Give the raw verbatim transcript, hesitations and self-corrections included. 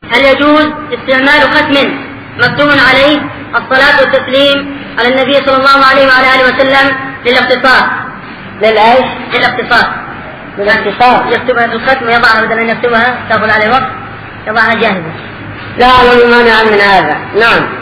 هل يجوز استعمال ختم مكتوب عليه الصلاة والتسليم على النبي صلى الله عليه وعلى آله وسلم للاختصار؟ للأيش؟ للاختصار. للاختصار. يكتبها بالختم ويضعها بدل أن يكتبها تأخذ عليه وقت، يضعها جاهزة. لا أعلم مانع من هذا. نعم.